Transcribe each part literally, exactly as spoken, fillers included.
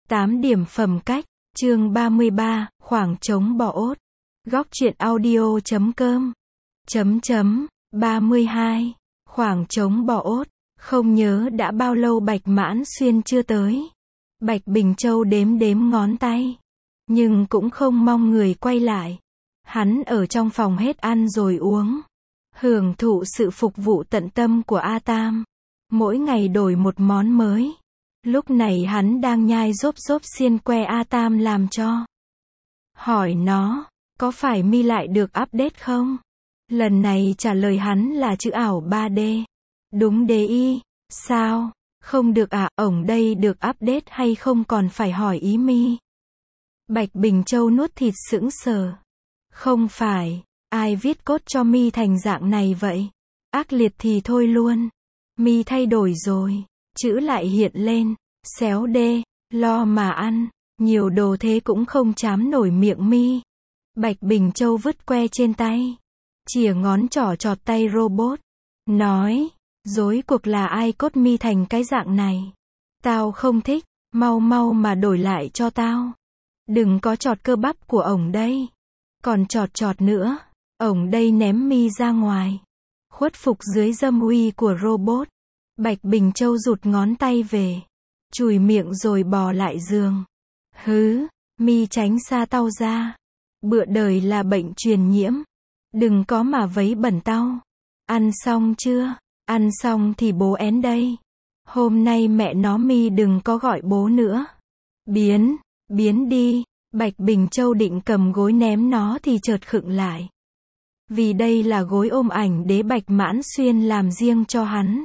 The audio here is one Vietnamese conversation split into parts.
tám điểm phẩm cách, chương ba mươi ba, khoảng trống bò ốt. Góc truyện audio chấm com. Chấm chấm, ba mươi hai, khoảng trống bò ốt. Không nhớ đã bao lâu Bạch Mãn Xuyên chưa tới. Bạch Bình Châu đếm đếm ngón tay. Nhưng cũng không mong người quay lại. Hắn ở trong phòng hết ăn rồi uống. Hưởng thụ sự phục vụ tận tâm của A Tam. Mỗi ngày đổi một món mới. Lúc này hắn đang nhai rốp rốp xiên que A Tam làm cho. Hỏi nó, có phải mi lại được update không? Lần này trả lời hắn là chữ ảo ba D. Đúng đế y, sao? Không được à, ổng đây được update hay không còn phải hỏi ý mi. Bạch Bình Châu nuốt thịt sững sờ. Không phải, ai viết cốt cho mi thành dạng này vậy? Ác liệt thì thôi luôn. Mi thay đổi rồi. Chữ lại hiện lên. Xéo đê, lo mà ăn. Nhiều đồ thế cũng không chám nổi miệng mi. Bạch Bình Châu vứt que trên tay. Chìa ngón trỏ chọt tay robot. Nói, rối cuộc là ai cốt mi thành cái dạng này? Tao không thích, mau mau mà đổi lại cho tao. Đừng có chọt cơ bắp của ổng đây. Còn chọt chọt nữa, ổng đây ném mi ra ngoài. Khuất phục dưới dâm uy của robot. Bạch Bình Châu rụt ngón tay về. Chùi miệng rồi bò lại giường. Hứ, mi tránh xa tao ra. Bựa đời là bệnh truyền nhiễm. Đừng có mà vấy bẩn tao. Ăn xong chưa? Ăn xong thì bố én đây. Hôm nay mẹ nó mi đừng có gọi bố nữa. Biến, biến đi. Bạch Bình Châu định cầm gối ném nó thì chợt khựng lại. Vì đây là gối ôm ảnh đế Bạch Mãn Xuyên làm riêng cho hắn.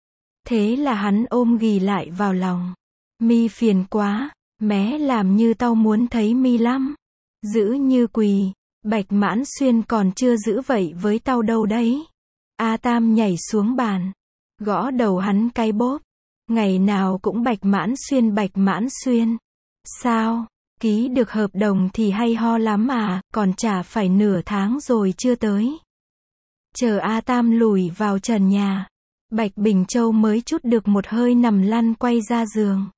Thế là hắn ôm ghì lại vào lòng. Mi phiền quá, mé làm như tao muốn thấy mi lắm. Giữ như quỳ, Bạch Mãn Xuyên còn chưa giữ vậy với tao đâu đấy. A Tam nhảy xuống bàn, gõ đầu hắn cái bóp. Ngày nào cũng Bạch Mãn Xuyên Bạch Mãn Xuyên. Sao, ký được hợp đồng thì hay ho lắm à, còn chả phải nửa tháng rồi chưa tới. Chờ A Tam lùi vào trần nhà. Bạch Bình Châu mới chút được một hơi nằm lăn quay ra giường.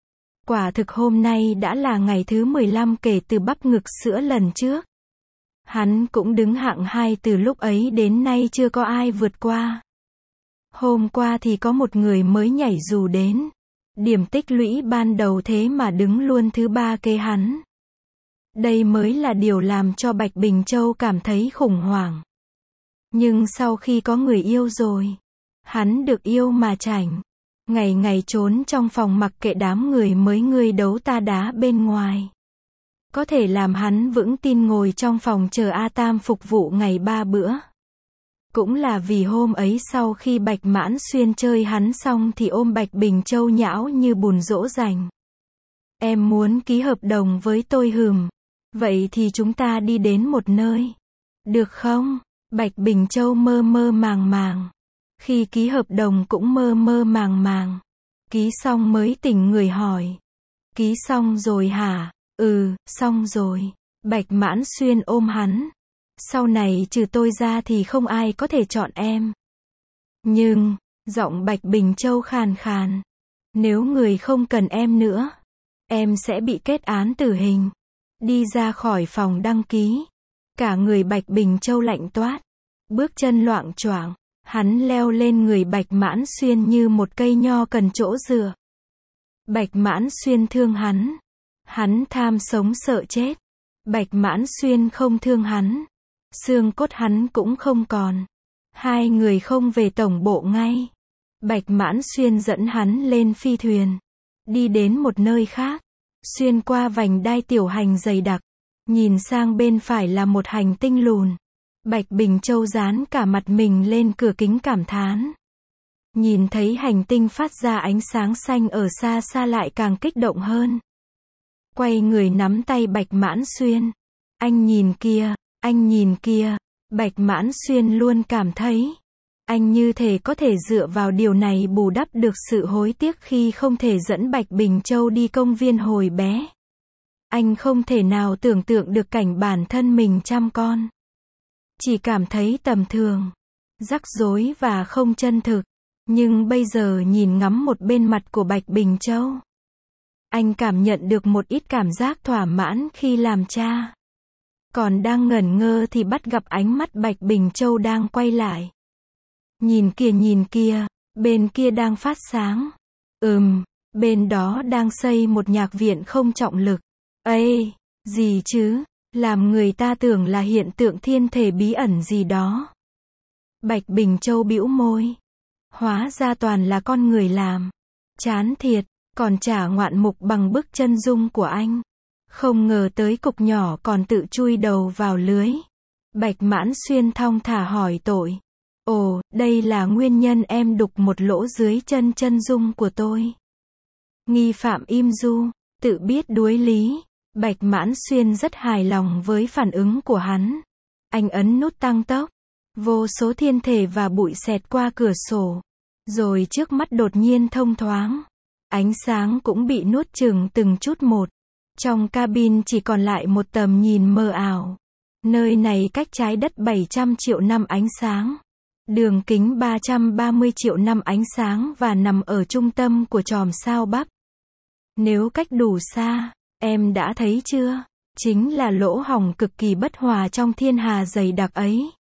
Quả thực hôm nay đã là ngày thứ mười lăm kể từ bắp ngực sữa lần trước. Hắn cũng đứng hạng hai từ lúc ấy đến nay chưa có ai vượt qua. Hôm qua thì có một người mới nhảy dù đến. Điểm tích lũy ban đầu thế mà đứng luôn thứ ba kế hắn. Đây mới là điều làm cho Bạch Bình Châu cảm thấy khủng hoảng. Nhưng sau khi có người yêu rồi, hắn được yêu mà chảnh. Ngày ngày trốn trong phòng mặc kệ đám người mới ngươi đấu ta đá bên ngoài. Có thể làm hắn vững tin ngồi trong phòng chờ A Tam phục vụ ngày ba bữa. Cũng là vì hôm ấy sau khi Bạch Mãn Xuyên chơi hắn xong thì ôm Bạch Bình Châu nhão như bùn dỗ dành. Em muốn ký hợp đồng với tôi hừm. Vậy thì chúng ta đi đến một nơi. Được không? Bạch Bình Châu mơ mơ màng màng. Khi ký hợp đồng cũng mơ mơ màng màng. Ký xong mới tỉnh người hỏi. Ký xong rồi hả? Ừ, xong rồi. Bạch Mãn Xuyên ôm hắn. Sau này trừ tôi ra thì không ai có thể chọn em. Nhưng, giọng Bạch Bình Châu khàn khàn. Nếu người không cần em nữa, em sẽ bị kết án tử hình. Đi ra khỏi phòng đăng ký. Cả người Bạch Bình Châu lạnh toát. Bước chân loạng choạng. Hắn leo lên người Bạch Mãn Xuyên như một cây nho cần chỗ dựa. Bạch Mãn Xuyên thương hắn. Hắn tham sống sợ chết. Bạch Mãn Xuyên không thương hắn. Xương cốt hắn cũng không còn. Hai người không về tổng bộ ngay. Bạch Mãn Xuyên dẫn hắn lên phi thuyền. Đi đến một nơi khác. Xuyên qua vành đai tiểu hành dày đặc. Nhìn sang bên phải là một hành tinh lùn. Bạch Bình Châu dán cả mặt mình lên cửa kính cảm thán. Nhìn thấy hành tinh phát ra ánh sáng xanh ở xa xa lại càng kích động hơn. Quay người nắm tay Bạch Mãn Xuyên. Anh nhìn kia, anh nhìn kia. Bạch Mãn Xuyên luôn cảm thấy. Anh như thể có thể dựa vào điều này bù đắp được sự hối tiếc khi không thể dẫn Bạch Bình Châu đi công viên hồi bé. Anh không thể nào tưởng tượng được cảnh bản thân mình chăm con. Chỉ cảm thấy tầm thường, rắc rối và không chân thực. Nhưng bây giờ nhìn ngắm một bên mặt của Bạch Bình Châu. Anh cảm nhận được một ít cảm giác thỏa mãn khi làm cha. Còn đang ngẩn ngơ thì bắt gặp ánh mắt Bạch Bình Châu đang quay lại. Nhìn kìa nhìn kìa, bên kia đang phát sáng. Ừm, bên đó đang xây một nhạc viện không trọng lực. Ây, gì chứ, làm người ta tưởng là hiện tượng thiên thể bí ẩn gì đó. Bạch Bình Châu bĩu môi. Hóa ra toàn là con người làm. Chán thiệt, còn chả ngoạn mục bằng bức chân dung của anh. Không ngờ tới cục nhỏ còn tự chui đầu vào lưới. Bạch Mãn Xuyên thong thả hỏi tội. Ồ, đây là nguyên nhân em đục một lỗ dưới chân chân dung của tôi. Nghi phạm im du, tự biết đuối lý. Bạch Mãn Xuyên rất hài lòng với phản ứng của hắn. Anh ấn nút tăng tốc. Vô số thiên thể và bụi xẹt qua cửa sổ. Rồi trước mắt đột nhiên thông thoáng. Ánh sáng cũng bị nuốt chửng từng chút một. Trong cabin chỉ còn lại một tầm nhìn mờ ảo. Nơi này cách trái đất bảy trăm triệu năm ánh sáng. Đường kính ba trăm ba mươi triệu năm ánh sáng và nằm ở trung tâm của chòm sao Bắp. Nếu cách đủ xa, em đã thấy chưa? Chính là lỗ hổng cực kỳ bất hòa trong thiên hà dày đặc ấy.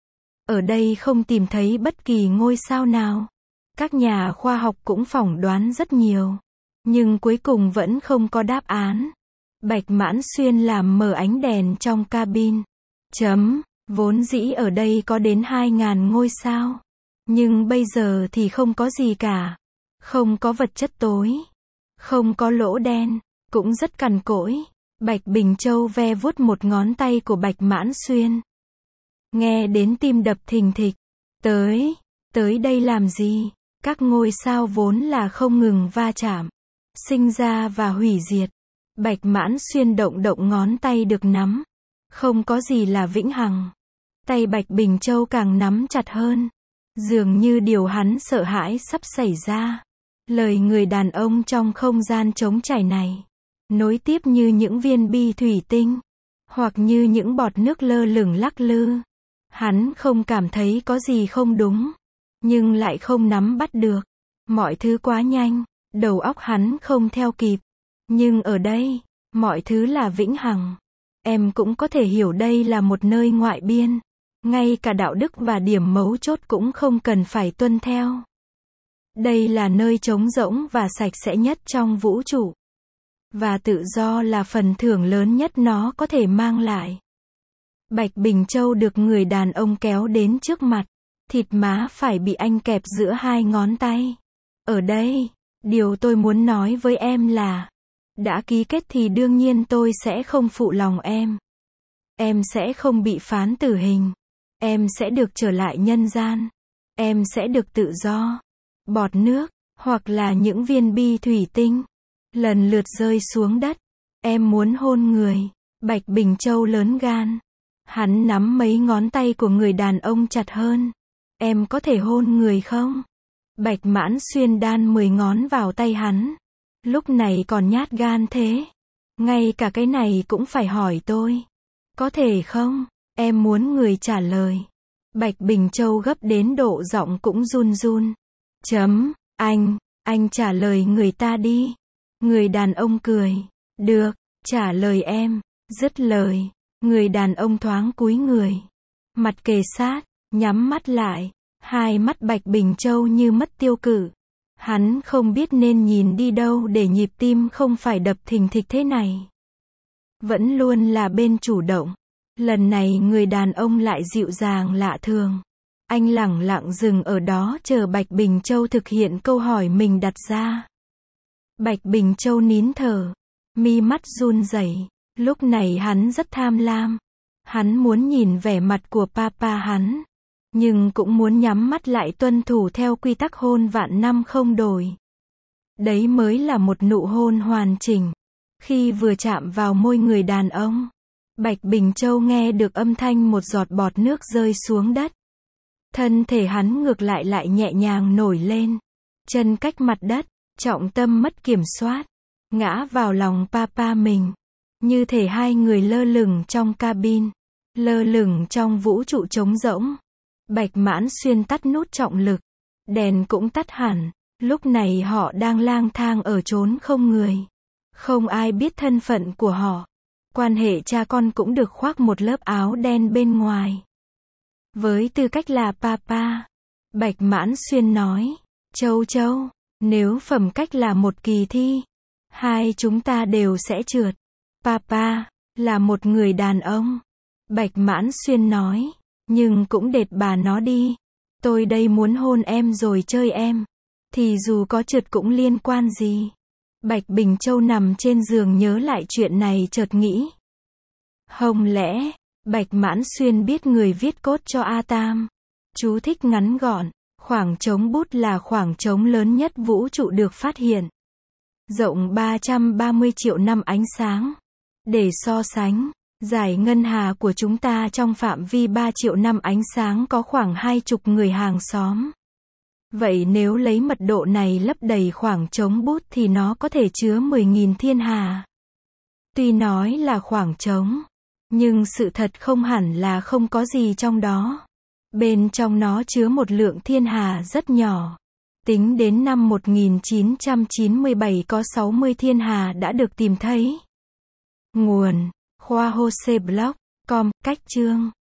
Ở đây không tìm thấy bất kỳ ngôi sao nào. Các nhà khoa học cũng phỏng đoán rất nhiều. Nhưng cuối cùng vẫn không có đáp án. Bạch Mãn Xuyên làm mờ ánh đèn trong cabin. Chấm, vốn dĩ ở đây có đến hai ngàn ngôi sao. Nhưng bây giờ thì không có gì cả. Không có vật chất tối. Không có lỗ đen. Cũng rất cằn cỗi. Bạch Bình Châu ve vuốt một ngón tay của Bạch Mãn Xuyên. Nghe đến tim đập thình thịch. Tới, tới đây làm gì? Các ngôi sao vốn là không ngừng va chạm, sinh ra và hủy diệt. Bạch Mãn Xuyên động động ngón tay được nắm. Không có gì là vĩnh hằng. Tay Bạch Bình Châu càng nắm chặt hơn. Dường như điều hắn sợ hãi sắp xảy ra. Lời người đàn ông trong không gian trống trải này. Nối tiếp như những viên bi thủy tinh. Hoặc như những bọt nước lơ lửng lắc lư. Hắn không cảm thấy có gì không đúng. Nhưng lại không nắm bắt được. Mọi thứ quá nhanh. Đầu óc hắn không theo kịp. Nhưng ở đây, mọi thứ là vĩnh hằng. Em cũng có thể hiểu đây là một nơi ngoại biên. Ngay cả đạo đức và điểm mấu chốt cũng không cần phải tuân theo. Đây là nơi trống rỗng và sạch sẽ nhất trong vũ trụ. Và tự do là phần thưởng lớn nhất nó có thể mang lại. Bạch Bình Châu được người đàn ông kéo đến trước mặt. Thịt má phải bị anh kẹp giữa hai ngón tay. Ở đây, điều tôi muốn nói với em là, đã ký kết thì đương nhiên tôi sẽ không phụ lòng em. Em sẽ không bị phán tử hình. Em sẽ được trở lại nhân gian. Em sẽ được tự do. Bọt nước, hoặc là những viên bi thủy tinh, lần lượt rơi xuống đất. Em muốn hôn người. Bạch Bình Châu lớn gan. Hắn nắm mấy ngón tay của người đàn ông chặt hơn. Em có thể hôn người không? Bạch Mãn Xuyên đan mười ngón vào tay hắn. Lúc này còn nhát gan thế. Ngay cả cái này cũng phải hỏi tôi. Có thể không? Em muốn người trả lời. Bạch Bình Châu gấp đến độ giọng cũng run run. Chấm, anh, anh trả lời người ta đi. Người đàn ông cười. Được, trả lời em. Dứt lời, người đàn ông thoáng cúi người. Mặt kề sát, nhắm mắt lại. Hai mắt Bạch Bình Châu như mất tiêu cự. Hắn không biết nên nhìn đi đâu để nhịp tim không phải đập thình thịch thế này. Vẫn luôn là bên chủ động. Lần này người đàn ông lại dịu dàng lạ thường. Anh lẳng lặng dừng ở đó chờ Bạch Bình Châu thực hiện câu hỏi mình đặt ra. Bạch Bình Châu nín thở. Mi mắt run rẩy. Lúc này hắn rất tham lam. Hắn muốn nhìn vẻ mặt của papa hắn. Nhưng cũng muốn nhắm mắt lại tuân thủ theo quy tắc hôn vạn năm không đổi. Đấy mới là một nụ hôn hoàn chỉnh. Khi vừa chạm vào môi người đàn ông, Bạch Bình Châu nghe được âm thanh một giọt bọt nước rơi xuống đất. Thân thể hắn ngược lại lại nhẹ nhàng nổi lên. Chân cách mặt đất, trọng tâm mất kiểm soát. Ngã vào lòng papa mình. Như thể hai người lơ lửng trong cabin. Lơ lửng trong vũ trụ trống rỗng. Bạch Mãn Xuyên tắt nút trọng lực. Đèn cũng tắt hẳn. Lúc này họ đang lang thang ở chốn không người. Không ai biết thân phận của họ. Quan hệ cha con cũng được khoác một lớp áo đen bên ngoài. Với tư cách là papa, Bạch Mãn Xuyên nói, Châu Châu, nếu phẩm cách là một kỳ thi, hai chúng ta đều sẽ trượt. Papa, là một người đàn ông. Bạch Mãn Xuyên nói, nhưng cũng đệt bà nó đi. Tôi đây muốn hôn em rồi chơi em. Thì dù có trượt cũng liên quan gì. Bạch Bình Châu nằm trên giường nhớ lại chuyện này chợt nghĩ. Không lẽ, Bạch Mãn Xuyên biết người viết cốt cho A Tam. Chú thích ngắn gọn, khoảng trống bút là khoảng trống lớn nhất vũ trụ được phát hiện. Rộng ba trăm ba mươi triệu năm ánh sáng. Để so sánh, giải ngân hà của chúng ta trong phạm vi ba triệu năm ánh sáng có khoảng hai chục người hàng xóm. Vậy nếu lấy mật độ này lấp đầy khoảng trống bút thì nó có thể chứa mười nghìn thiên hà. Tuy nói là khoảng trống, nhưng sự thật không hẳn là không có gì trong đó. Bên trong nó chứa một lượng thiên hà rất nhỏ. Tính đến năm một nghìn chín trăm chín mươi bảy có sáu mươi thiên hà đã được tìm thấy. Nguồn: khoa Jose Blog chấm com, cách chương